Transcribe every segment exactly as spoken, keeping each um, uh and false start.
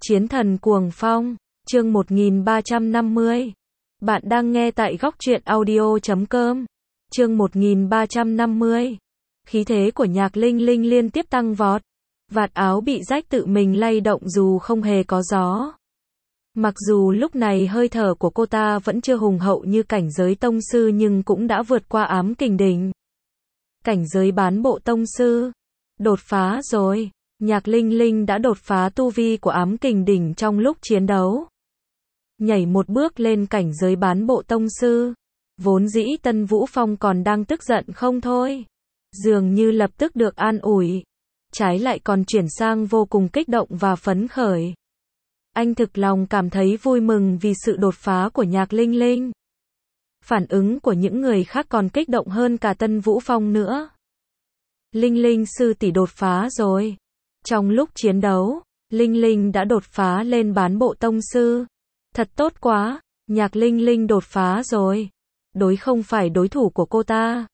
Chiến thần cuồng phong, chương một nghìn ba trăm năm mươi. Bạn đang nghe tại góc truyện audio chấm com. Chương một nghìn ba trăm năm mươi. Khí thế của Nhạc Linh Linh liên tiếp tăng vọt. Vạt áo bị rách tự mình lay động dù không hề có gió. Mặc dù lúc này hơi thở của cô ta vẫn chưa hùng hậu như cảnh giới tông sư nhưng cũng đã vượt qua ám kình đỉnh. Cảnh giới bán bộ tông sư. Đột phá rồi. Nhạc Linh Linh đã đột phá tu vi của ám kình đỉnh trong lúc chiến đấu. Nhảy một bước lên cảnh giới bán bộ tông sư. Vốn dĩ Tân Vũ Phong còn đang tức giận không thôi. Dường như lập tức được an ủi. Trái lại còn chuyển sang vô cùng kích động và phấn khởi. Anh thực lòng cảm thấy vui mừng vì sự đột phá của Nhạc Linh Linh. Phản ứng của những người khác còn kích động hơn cả Tân Vũ Phong nữa. Linh Linh sư tỷ đột phá rồi. Trong lúc chiến đấu, Linh Linh đã đột phá lên bán bộ tông sư. Thật tốt quá, Nhạc Linh Linh đột phá rồi. Đối không phải đối thủ của cô ta.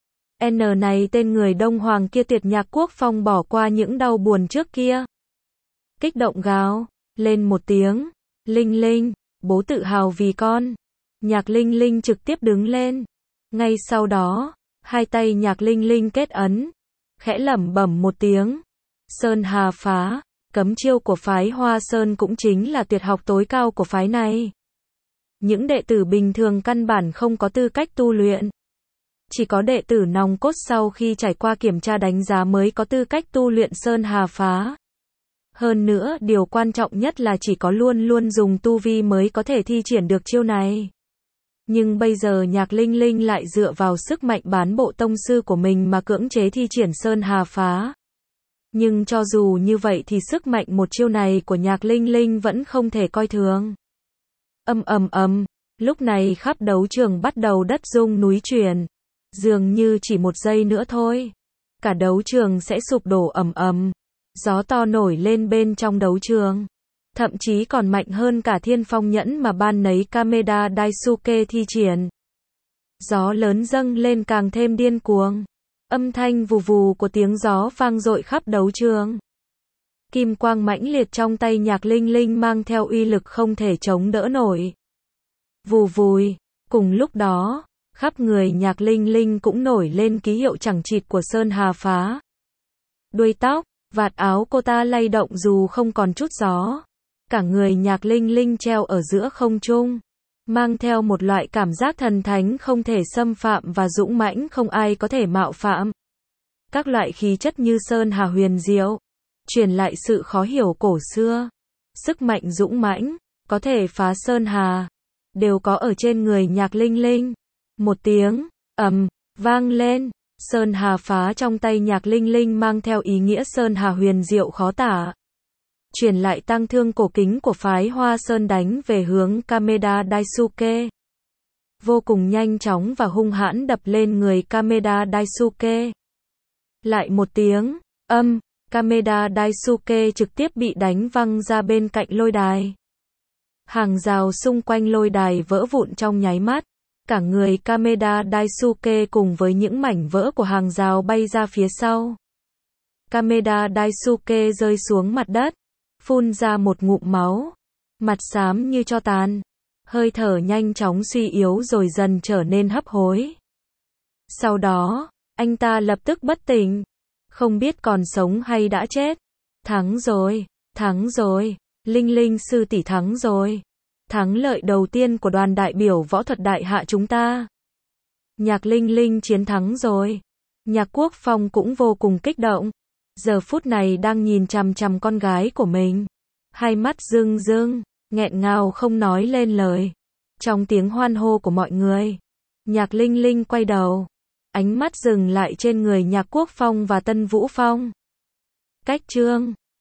N này tên người Đông Hoàng kia Tiệt Nhạc Quốc Phong bỏ qua những đau buồn trước kia. Kích động gào lên một tiếng. Linh Linh, bố tự hào vì con. Nhạc Linh Linh trực tiếp đứng lên. Ngay sau đó, hai tay Nhạc Linh Linh kết ấn. Khẽ lẩm bẩm một tiếng. Sơn Hà phá, cấm chiêu của phái Hoa Sơn cũng chính là tuyệt học tối cao của phái này. Những đệ tử bình thường căn bản không có tư cách tu luyện. Chỉ có đệ tử nòng cốt sau khi trải qua kiểm tra đánh giá mới có tư cách tu luyện Sơn Hà phá. Hơn nữa, điều quan trọng nhất là chỉ có luôn luôn dùng tu vi mới có thể thi triển được chiêu này. Nhưng bây giờ Nhạc Linh Linh lại dựa vào sức mạnh bán bộ tông sư của mình mà cưỡng chế thi triển Sơn Hà phá. Nhưng cho dù như vậy thì sức mạnh một chiêu này của Nhạc Linh Linh vẫn không thể coi thường. Ầm ầm ầm, lúc này khắp đấu trường bắt đầu đất rung núi chuyển. Dường như chỉ một giây nữa thôi, cả đấu trường sẽ sụp đổ ầm ầm. Gió to nổi lên bên trong đấu trường. Thậm chí còn mạnh hơn cả thiên phong nhẫn mà ban nấy Kameda Daisuke thi triển. Gió lớn dâng lên càng thêm điên cuồng. Âm thanh vù vù của tiếng gió vang dội khắp đấu trường. Kim quang mãnh liệt trong tay Nhạc Linh Linh mang theo uy lực không thể chống đỡ nổi. Vù vùi, cùng lúc đó, khắp người Nhạc Linh Linh cũng nổi lên ký hiệu chằng chịt của Sơn Hà phá. Đuôi tóc, vạt áo cô ta lay động dù không còn chút gió. Cả người Nhạc Linh Linh treo ở giữa không trung, mang theo một loại cảm giác thần thánh không thể xâm phạm và dũng mãnh không ai có thể mạo phạm. Các loại khí chất như Sơn Hà huyền diệu, truyền lại sự khó hiểu cổ xưa. Sức mạnh dũng mãnh, có thể phá Sơn Hà, đều có ở trên người Nhạc Linh Linh. Một tiếng, ầm, vang lên. Sơn Hà phá trong tay Nhạc Linh Linh mang theo ý nghĩa Sơn Hà huyền diệu khó tả. Truyền lại tăng thương cổ kính của phái Hoa Sơn đánh về hướng Kameda Daisuke. Vô cùng nhanh chóng và hung hãn đập lên người Kameda Daisuke. Lại một tiếng, âm, Kameda Daisuke trực tiếp bị đánh văng ra bên cạnh lôi đài. Hàng rào xung quanh lôi đài vỡ vụn trong nháy mắt. Cả người Kameda Daisuke cùng với những mảnh vỡ của hàng rào bay ra phía sau. Kameda Daisuke rơi xuống mặt đất, phun ra một ngụm máu, mặt xám như tro tàn, hơi thở nhanh chóng suy yếu rồi dần trở nên hấp hối. Sau đó, anh ta lập tức bất tỉnh, không biết còn sống hay đã chết. Thắng rồi, thắng rồi, Linh Linh sư tỷ thắng rồi. Thắng lợi đầu tiên của đoàn đại biểu võ thuật đại hạ chúng ta. Nhạc Linh Linh chiến thắng rồi. Nhạc Quốc Phong cũng vô cùng kích động. Giờ phút này đang nhìn chằm chằm con gái của mình. Hai mắt rưng rưng, nghẹn ngào không nói lên lời. Trong tiếng hoan hô của mọi người, Nhạc Linh Linh quay đầu. Ánh mắt dừng lại trên người Nhạc Quốc Phong và Tân Vũ Phong. Cách chương